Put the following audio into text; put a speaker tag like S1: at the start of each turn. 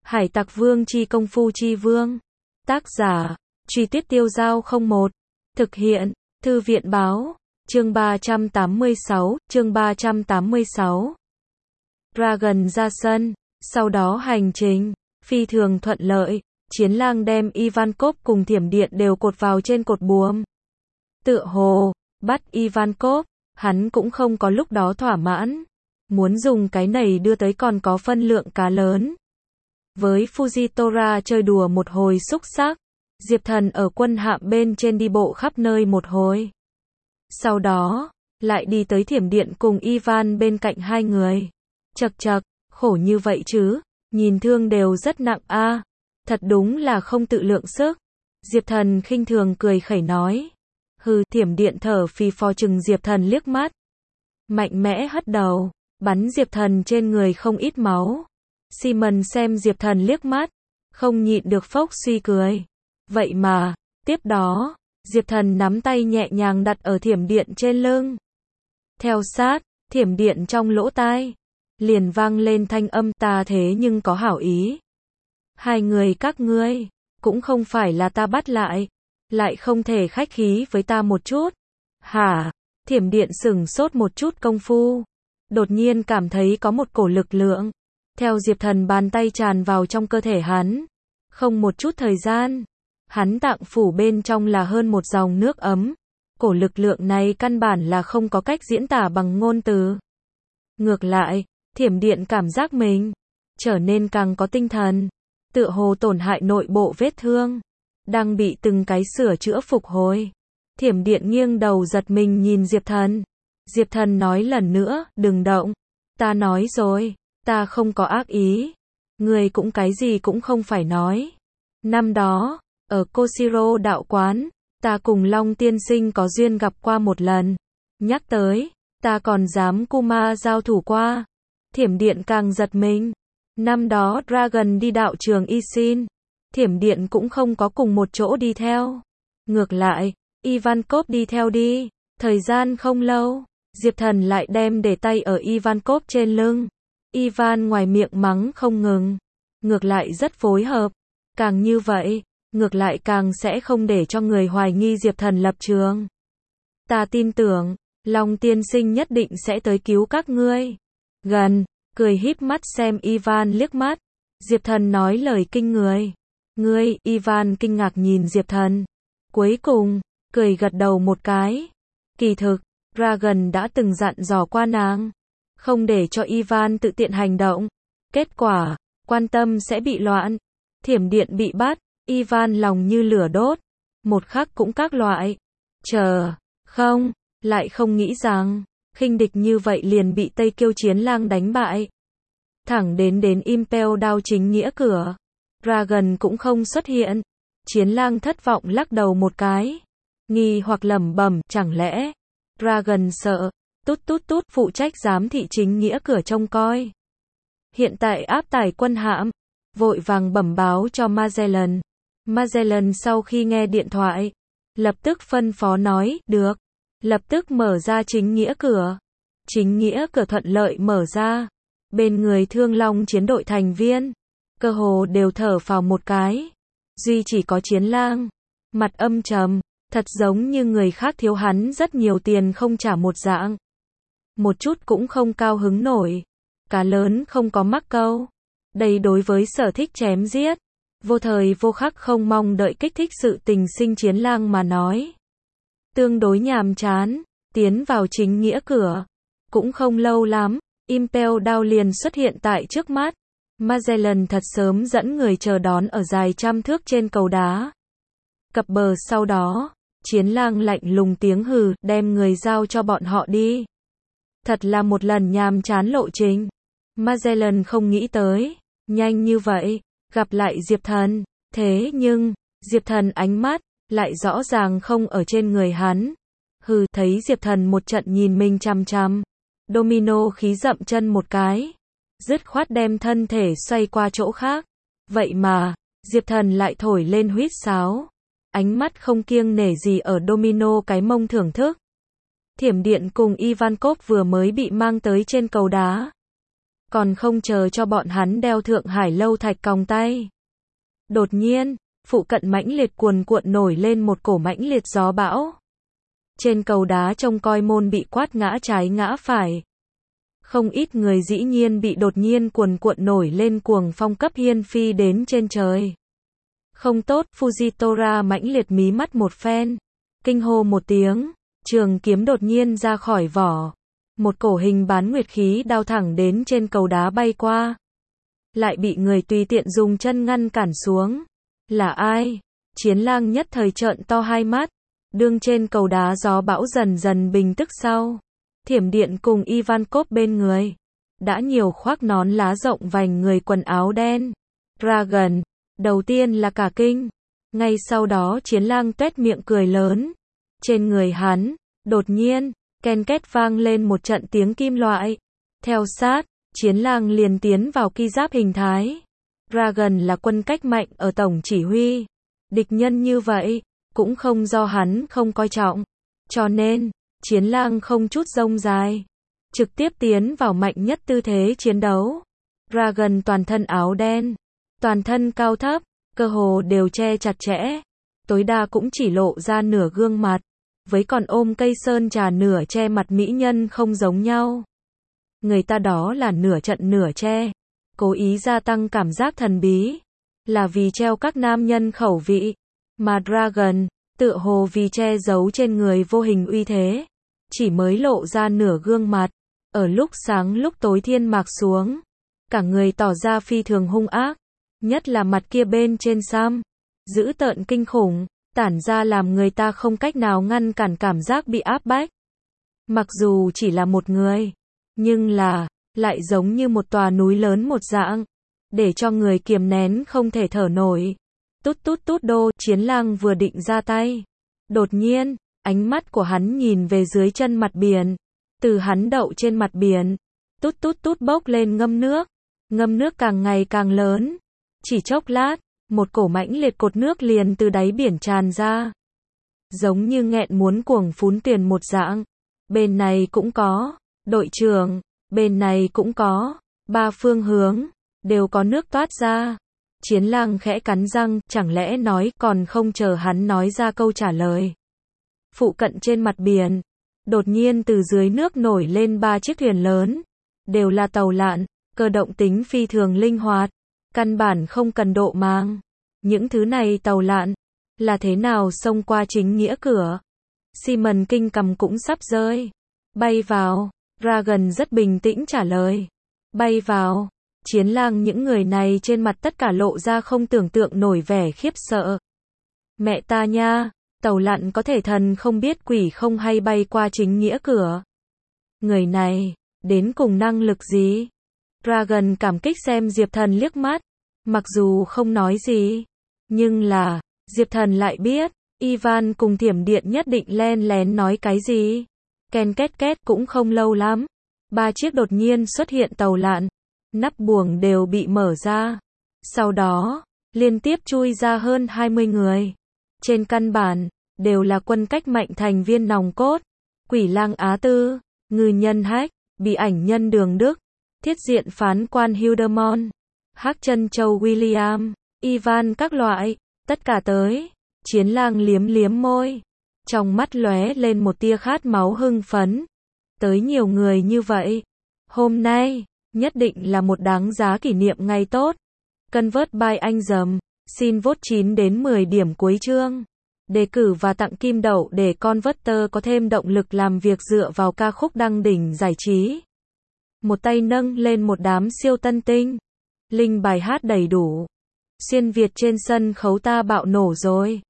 S1: Hải Tặc Vương chi công phu chi vương. Tác giả, Truy Tuyết Tiêu Dao 01. Thực hiện, Thư viện Báo. Chương 386, chương 386. Dragon ra sân, sau đó hành trình, phi thường thuận lợi, Chiến Lang đem Ivankov cùng Thiểm Điện đều cột vào trên cột buồm. Tựa hồ, bắt Ivankov, hắn cũng không có lúc đó thỏa mãn. Muốn dùng cái này đưa tới còn có phân lượng cá lớn. Với Fujitora chơi đùa một hồi xúc xắc, Diệp Thần ở quân hạm bên trên đi bộ khắp nơi một hồi. Sau đó, lại đi tới Thiểm Điện cùng Ivan bên cạnh hai người. Chậc chậc, khổ như vậy chứ, nhìn thương đều rất nặng a, thật đúng là không tự lượng sức. Diệp Thần khinh thường cười khẩy nói. Hừ, Thiểm Điện thở phì phò chừng Diệp Thần liếc mắt. Mạnh mẽ hất đầu, bắn Diệp Thần trên người không ít máu. Simon xem Diệp Thần liếc mắt, không nhịn được phốc suy cười. Vậy mà, tiếp đó, Diệp Thần nắm tay nhẹ nhàng đặt ở Thiểm Điện trên lưng. Theo sát, Thiểm Điện trong lỗ tai, liền vang lên thanh âm ta thế nhưng có hảo ý. Hai người các ngươi, cũng không phải là ta bắt lại không thể khách khí với ta một chút. Hả? Thiểm Điện sửng sốt một chút công phu. Đột nhiên cảm thấy có một cổ lực lượng. Theo Diệp Thần bàn tay tràn vào trong cơ thể hắn. Không một chút thời gian. Hắn tạng phủ bên trong là hơn một dòng nước ấm. Cổ lực lượng này căn bản là không có cách diễn tả bằng ngôn từ. Ngược lại, Thiểm Điện cảm giác mình trở nên càng có tinh thần. Tựa hồ tổn hại nội bộ vết thương. Đang bị từng cái sửa chữa phục hồi. Thiểm Điện nghiêng đầu giật mình nhìn Diệp Thần. Diệp Thần nói lần nữa, đừng động. Ta nói rồi, ta không có ác ý. Người cũng cái gì cũng không phải nói. Năm đó, ở Koshiro đạo quán, ta cùng Long tiên sinh có duyên gặp qua một lần. Nhắc tới, ta còn dám Kuma giao thủ qua. Thiểm Điện càng giật mình. Năm đó Dragon đi đạo trường Isin. Thiểm Điện cũng không có cùng một chỗ đi theo. Ngược lại, Ivankov đi theo đi. Thời gian không lâu, Diệp Thần lại đem để tay ở Ivankov trên lưng. Ivan ngoài miệng mắng không ngừng. Ngược lại rất phối hợp. Càng như vậy, ngược lại càng sẽ không để cho người hoài nghi Diệp Thần lập trường. Ta tin tưởng, Long tiên sinh nhất định sẽ tới cứu các ngươi. Gần, cười híp mắt xem Ivan liếc mắt. Diệp Thần nói lời kinh người. Ngươi, Ivan kinh ngạc nhìn Diệp Thần. Cuối cùng, cười gật đầu một cái. Kỳ thực, Dragon đã từng dặn dò qua nàng. Không để cho Ivan tự tiện hành động. Kết quả, quan tâm sẽ bị loạn. Thiểm Điện bị bắt, Ivan lòng như lửa đốt. Một khắc cũng các loại. Không, lại không nghĩ rằng, khinh địch như vậy liền bị Tây Kiêu Chiến Lang đánh bại. Thẳng đến Impel Down chính nghĩa cửa. Dragon cũng không xuất hiện. Chiến Lang thất vọng lắc đầu một cái. Nghi hoặc lẩm bẩm, chẳng lẽ Dragon sợ. Tút phụ trách giám thị chính nghĩa cửa trông coi. Hiện tại áp tải quân hạm, vội vàng bẩm báo cho Magellan. Magellan sau khi nghe điện thoại, lập tức phân phó nói, được. Lập tức mở ra chính nghĩa cửa. Chính nghĩa cửa thuận lợi mở ra. Bên người Thương Long chiến đội thành viên, cơ hồ đều thở phào một cái. Duy chỉ có Chiến Lang, mặt âm trầm, thật giống như người khác thiếu hắn rất nhiều tiền không trả một dạng. Một chút cũng không cao hứng nổi. Cá lớn không có mắc câu. Đây đối với sở thích chém giết, vô thời vô khắc không mong đợi kích thích sự tình sinh Chiến Lang mà nói. Tương đối nhàm chán, tiến vào chính nghĩa cửa. Cũng không lâu lắm, Impel Down liền xuất hiện tại trước mắt. Magellan thật sớm dẫn người chờ đón ở dài trăm thước trên cầu đá. Cập bờ sau đó, Chiến Lang lạnh lùng tiếng hừ, đem người giao cho bọn họ đi. Thật là một lần nhàm chán lộ trình. Magellan không nghĩ tới, nhanh như vậy, gặp lại Diệp Thần. Thế nhưng, Diệp Thần ánh mắt, lại rõ ràng không ở trên người hắn. Hừ, thấy Diệp Thần một trận nhìn mình chằm chằm. Domino khí dậm chân một cái. Dứt khoát đem thân thể xoay qua chỗ khác. Vậy mà, Diệp Thần lại thổi lên huýt sáo. Ánh mắt không kiêng nể gì ở Domino cái mông thưởng thức. Thiểm Điện cùng Ivankov vừa mới bị mang tới trên cầu đá. Còn không chờ cho bọn hắn đeo Thượng Hải lâu thạch còng tay. Đột nhiên, phụ cận mãnh liệt cuồn cuộn nổi lên một cổ mãnh liệt gió bão. Trên cầu đá trông coi môn bị quát ngã trái ngã phải. Không ít người dĩ nhiên bị đột nhiên cuồn cuộn nổi lên cuồng phong cấp hiên phi đến trên trời. Không tốt, Fujitora mãnh liệt mí mắt một phen. Kinh hô một tiếng, trường kiếm đột nhiên ra khỏi vỏ. Một cổ hình bán nguyệt khí đao thẳng đến trên cầu đá bay qua. Lại bị người tùy tiện dùng chân ngăn cản xuống. Là ai? Chiến lang nhất thời trợn to hai mắt. Đương trên cầu đá gió bão dần dần bình tức sau. Thiểm Điện cùng Ivankov bên người. Đã nhiều khoác nón lá rộng vành người quần áo đen. Dragon. Đầu tiên là cả kinh. Ngay sau đó chiến lang tuét miệng cười lớn. Trên người hắn, đột nhiên, ken két vang lên một trận tiếng kim loại. Theo sát, chiến lang liền tiến vào ki giáp hình thái. Dragon là quân cách mạnh ở tổng chỉ huy. Địch nhân như vậy, cũng không do hắn không coi trọng. Cho nên, chiến lang không chút rông dài. Trực tiếp tiến vào mạnh nhất tư thế chiến đấu. Dragon toàn thân áo đen. Toàn thân cao thấp, cơ hồ đều che chặt chẽ. Tối đa cũng chỉ lộ ra nửa gương mặt. Với còn ôm cây sơn trà nửa che mặt mỹ nhân không giống nhau. Người ta đó là nửa trận nửa che. Cố ý gia tăng cảm giác thần bí. Là vì treo các nam nhân khẩu vị. Mà Dragon, tựa hồ vì che giấu trên người vô hình uy thế. Chỉ mới lộ ra nửa gương mặt. Ở lúc sáng lúc tối thiên mạc xuống. Cả người tỏ ra phi thường hung ác. Nhất là mặt kia bên trên Sam. Dữ tợn kinh khủng. Tản ra làm người ta không cách nào ngăn cản cảm giác bị áp bách. Mặc dù chỉ là một người. Nhưng là, lại giống như một tòa núi lớn một dạng. Để cho người kiềm nén không thể thở nổi. Tút tút tút đô, chiến lang vừa định ra tay. Đột nhiên, ánh mắt của hắn nhìn về dưới chân mặt biển. Từ hắn đậu trên mặt biển. Tút tút tút bốc lên ngâm nước. Ngâm nước càng ngày càng lớn. Chỉ chốc lát, một cổ mãnh liệt cột nước liền từ đáy biển tràn ra. Giống như nghẹn muốn cuồng phún tiền một dạng. Bên này cũng có, đội trưởng, bên này cũng có, ba phương hướng, đều có nước toát ra. Chiến lang khẽ cắn răng, chẳng lẽ nói, còn không chờ hắn nói ra câu trả lời. Phụ cận trên mặt biển, đột nhiên từ dưới nước nổi lên ba chiếc thuyền lớn. Đều là tàu lặn, cơ động tính phi thường linh hoạt. Căn bản không cần độ mang. Những thứ này tàu lặn, là thế nào xông qua chính nghĩa cửa. Simon kinh cầm cũng sắp rơi. Bay vào, Dragon rất bình tĩnh trả lời. Bay vào, chiến lang những người này trên mặt tất cả lộ ra không tưởng tượng nổi vẻ khiếp sợ. Mẹ ta nha, tàu lặn có thể thần không biết quỷ không hay bay qua chính nghĩa cửa. Người này, đến cùng năng lực gì? Dragon cảm kích xem Diệp Thần liếc mắt. Mặc dù không nói gì, nhưng là, Diệp Thần lại biết, Ivan cùng Thiểm Điện nhất định len lén nói cái gì. Ken két két cũng không lâu lắm. Ba chiếc đột nhiên xuất hiện tàu lặn. Nắp buồng đều bị mở ra. Sau đó, liên tiếp chui ra hơn 20 người. Trên căn bản, đều là quân cách mạnh thành viên nòng cốt. Quỷ lang Á Tư, ngư nhân Hách, bị ảnh nhân Đường Đức, thiết diện phán quan Hildemont. Hắc Chân Châu William, Ivan các loại, tất cả tới. Chiến lang liếm liếm môi. Trong mắt lóe lên một tia khát máu hưng phấn. Tới nhiều người như vậy. Hôm nay, nhất định là một đáng giá kỷ niệm ngày tốt. Convert by anh dầm. Xin vote 9 đến 10 điểm cuối chương. Đề cử và tặng kim đậu để Converter có thêm động lực làm việc dựa vào ca khúc đăng đỉnh giải trí. Một tay nâng lên một đám siêu tân tinh. Link bài hát đầy đủ. Xuyên Việt trên sân khấu ta bạo nổ rồi.